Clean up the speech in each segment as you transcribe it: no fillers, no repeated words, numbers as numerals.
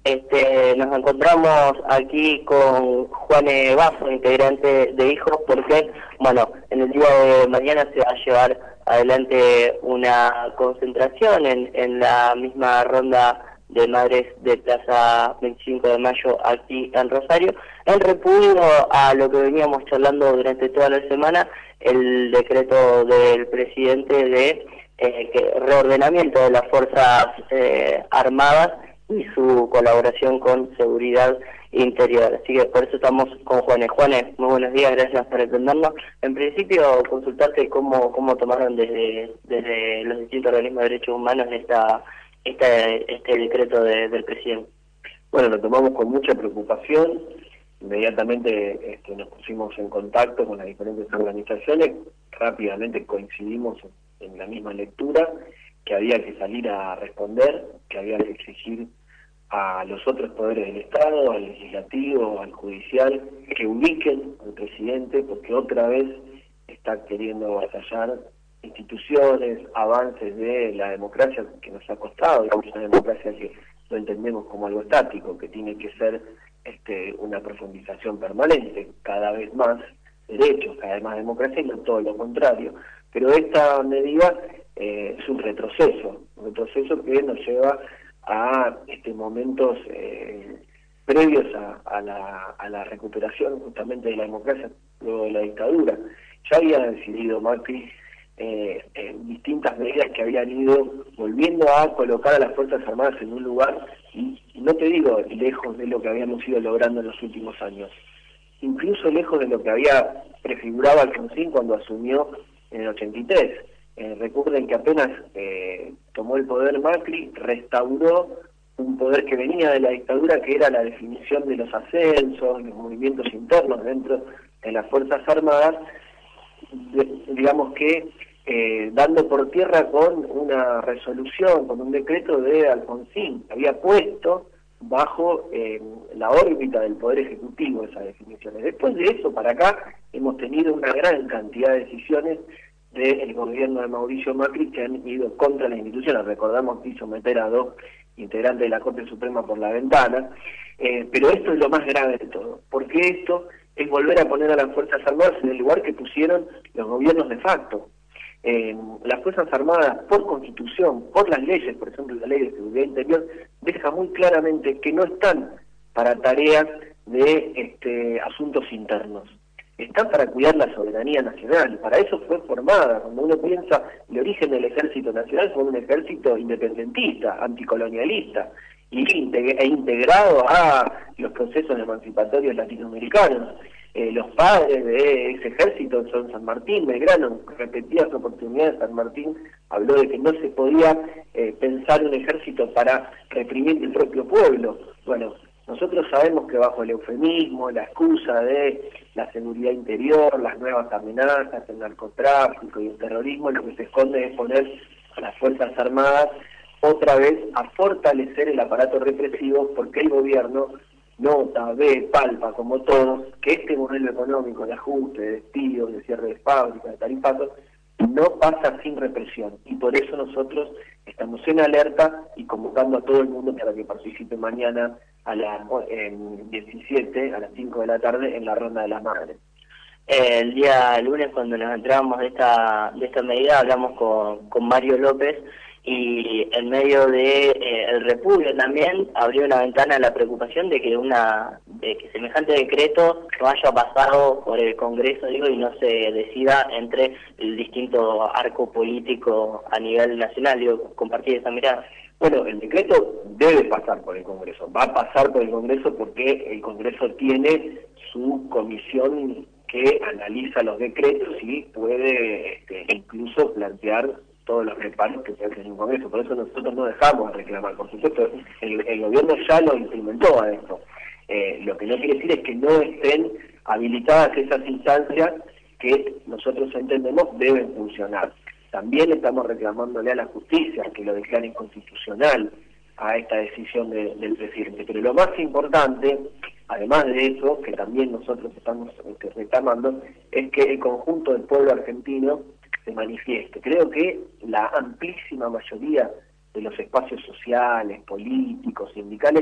Nos encontramos aquí con Juan Basso, integrante de Hijos, porque, bueno, en el día de mañana se va a llevar adelante una concentración en la misma ronda de madres de Plaza 25 de Mayo aquí en Rosario, en repudio a lo que veníamos charlando durante toda la semana, el decreto del presidente de reordenamiento de las Fuerzas Armadas y su colaboración con Seguridad Interior. Así que por eso estamos con Juanes. Juanes, muy buenos días, gracias por atendernos. En principio, consultarte cómo tomaron desde los distintos organismos de derechos humanos este decreto del presidente. Bueno, lo tomamos con mucha preocupación. Inmediatamente nos pusimos en contacto con las diferentes organizaciones, rápidamente coincidimos en la misma lectura, que había que salir a responder, que había que exigir a los otros poderes del Estado, al legislativo, al judicial, que ubiquen al presidente, porque otra vez está queriendo avasallar instituciones, avances de la democracia que nos ha costado, digamos, una democracia que lo entendemos como algo estático, que tiene que ser una profundización permanente, cada vez más derechos, cada vez más democracia, y no todo lo contrario. Pero esta medida es un retroceso que nos lleva a momentos previos a la recuperación justamente de la democracia luego de la dictadura. Ya había decidido Macri distintas medidas que habían ido volviendo a colocar a las Fuerzas Armadas en un lugar, y no te digo lejos de lo que habíamos ido logrando en los últimos años, incluso lejos de lo que había prefigurado Alfonsín cuando asumió en el 83. Recuerden que apenas tomó el poder Macri, restauró un poder que venía de la dictadura, que era la definición de los ascensos, los movimientos internos dentro de las Fuerzas Armadas, digamos que dando por tierra con una resolución, con un decreto de Alfonsín, había puesto bajo la órbita del Poder Ejecutivo esas definiciones. Después de eso, para acá, hemos tenido una gran cantidad de decisiones del gobierno de Mauricio Macri que han ido contra las instituciones. Recordamos que hizo meter a 2 integrantes de la Corte Suprema por la ventana, pero esto es lo más grave de todo, porque esto es volver a poner a las Fuerzas Armadas en el lugar que pusieron los gobiernos de facto. Las Fuerzas Armadas, por Constitución, por las leyes, por ejemplo la Ley de Seguridad Interior, deja muy claramente que no están para tareas de asuntos internos. Están para cuidar la soberanía nacional, para eso fue formada. Cuando uno piensa, el origen del Ejército Nacional fue un ejército independentista, anticolonialista, e integrado a los procesos emancipatorios latinoamericanos. Los padres de ese ejército son San Martín, Belgrano. En repetidas oportunidades San Martín habló de que no se podía pensar un ejército para reprimir el propio pueblo. Bueno, nosotros sabemos que bajo el eufemismo, la excusa de la seguridad interior, las nuevas amenazas, el narcotráfico y el terrorismo, lo que se esconde es poner a las Fuerzas Armadas otra vez a fortalecer el aparato represivo, porque el gobierno nota, ve, palpa, como todos, que este modelo económico de ajuste, de despidos, de cierre de fábricas, de tarifazos, no pasa sin represión. Y por eso nosotros estamos en alerta y convocando a todo el mundo para que participe mañana a las 17, a las 5 de la tarde, en la Ronda de las Madres. El día lunes, cuando nos enterábamos de esta medida, hablamos con Mario López, y en medio de el repudio también abrió una ventana a la preocupación de que semejante decreto no haya pasado por el Congreso, y no se decida entre el distinto arco político a nivel nacional. Compartir esa mirada. Bueno, el decreto debe pasar por el Congreso, va a pasar por el Congreso porque el Congreso tiene su comisión que analiza los decretos y puede incluso plantear todos los reparos que se hacen en un Congreso. Por eso nosotros no dejamos de reclamar. Por supuesto, el gobierno ya lo implementó a esto. Lo que no quiere decir es que no estén habilitadas esas instancias que nosotros entendemos deben funcionar. También estamos reclamándole a la justicia que lo declare inconstitucional a esta decisión del presidente. Pero lo más importante, además de eso, que también nosotros estamos reclamando, es que el conjunto del pueblo argentino se manifieste. Creo que la amplísima mayoría de los espacios sociales, políticos, sindicales,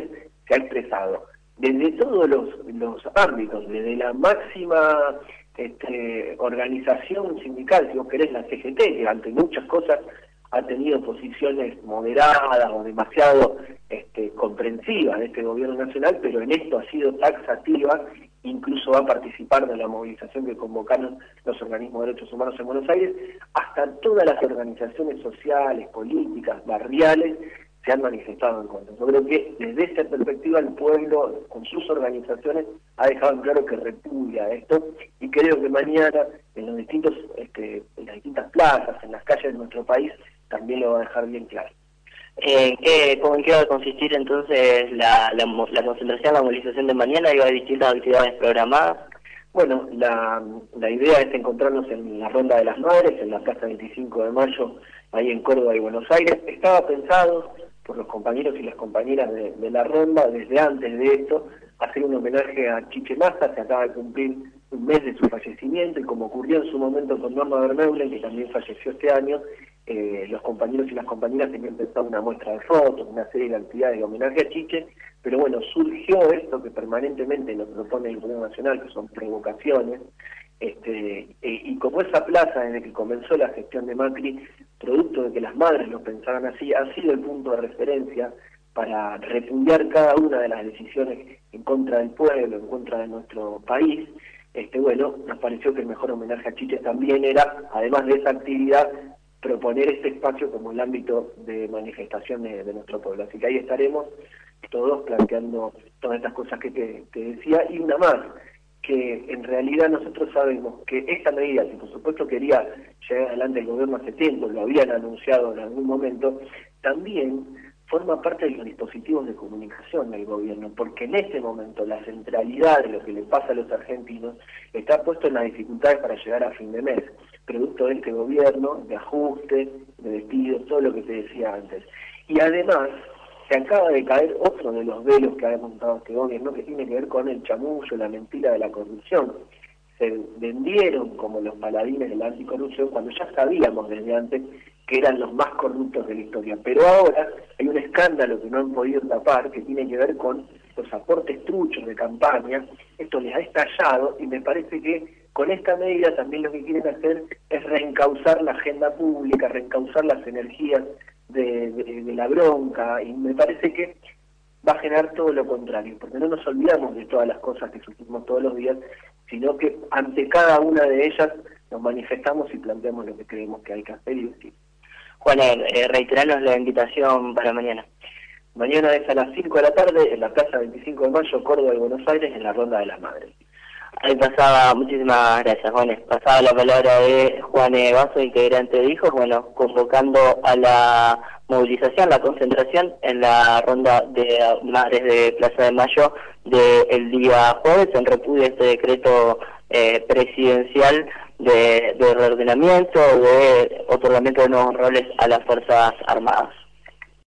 se ha expresado desde todos los ámbitos, desde la máxima organización sindical, si vos querés, la CGT, que ante muchas cosas ha tenido posiciones moderadas o demasiado comprensivas de este gobierno nacional, pero en esto ha sido taxativa, incluso va a participar de la movilización que convocaron los organismos de derechos humanos en Buenos Aires, hasta todas las organizaciones sociales, políticas, barriales, se han manifestado en contra. Yo creo que desde esta perspectiva el pueblo, con sus organizaciones, ha dejado en claro que repudia esto, y creo que mañana en los distintos, en las distintas plazas, en las calles de nuestro país, también lo va a dejar bien claro. ¿En qué va a consistir entonces la concentración, la movilización de mañana? ¿Y va a haber distintas actividades programadas? Bueno, la idea es encontrarnos en la Ronda de las Madres, en la Plaza 25 de Mayo, ahí en Córdoba y Buenos Aires. Estaba pensado por los compañeros y las compañeras de la Ronda, desde antes de esto, hacer un homenaje a Chiche Massa, que acaba de cumplir un mes de su fallecimiento, y como ocurrió en su momento con Norma Vermeulen, que también falleció este año, los compañeros y las compañeras tenían pensado una muestra de fotos, una serie de actividades de homenaje a Chiche, pero bueno, surgió esto que permanentemente nos propone el Gobierno Nacional, que son provocaciones, y como esa plaza, desde que comenzó la gestión de Macri, producto de que las madres lo pensaban así, ha sido el punto de referencia para repudiar cada una de las decisiones en contra del pueblo, en contra de nuestro país. Bueno, nos pareció que el mejor homenaje a Chiche también era, además de esa actividad, proponer este espacio como el ámbito de manifestación de nuestro pueblo. Así que ahí estaremos todos planteando todas estas cosas que te decía, y una más, que en realidad nosotros sabemos que esta medida, que por supuesto quería llegar adelante el gobierno hace tiempo, lo habían anunciado en algún momento, también forma parte de los dispositivos de comunicación del gobierno, porque en este momento la centralidad de lo que le pasa a los argentinos está puesto en las dificultades para llegar a fin de mes, producto de este gobierno, de ajuste, de despidos, todo lo que te decía antes. Y además, se acaba de caer otro de los velos que ha montado este gobierno, que tiene que ver con el chamullo, la mentira de la corrupción. Se vendieron como los paladines de la anticorrupción cuando ya sabíamos desde antes que eran los más corruptos de la historia. Pero ahora hay un escándalo que no han podido tapar, que tiene que ver con los aportes truchos de campaña. Esto les ha estallado, y me parece que con esta medida también lo que quieren hacer es reencauzar la agenda pública, reencauzar las energías de la bronca, y me parece que va a generar todo lo contrario, porque no nos olvidamos de todas las cosas que sufrimos todos los días, sino que ante cada una de ellas nos manifestamos y planteamos lo que creemos que hay que hacer y decir. Juan, reiteranos la invitación para mañana. Mañana es a las 5 de la tarde en la Plaza 25 de Mayo, Córdoba y Buenos Aires, en la Ronda de las Madres. Ahí pasaba, muchísimas gracias, Juan. Pasaba la palabra de Juan Basso, integrante de Hijos, bueno, convocando a la movilización, la concentración en la Ronda de Madres de Plaza de Mayo del día jueves, en repudio a este decreto presidencial de reordenamiento, de otorgamiento de nuevos roles a las Fuerzas Armadas.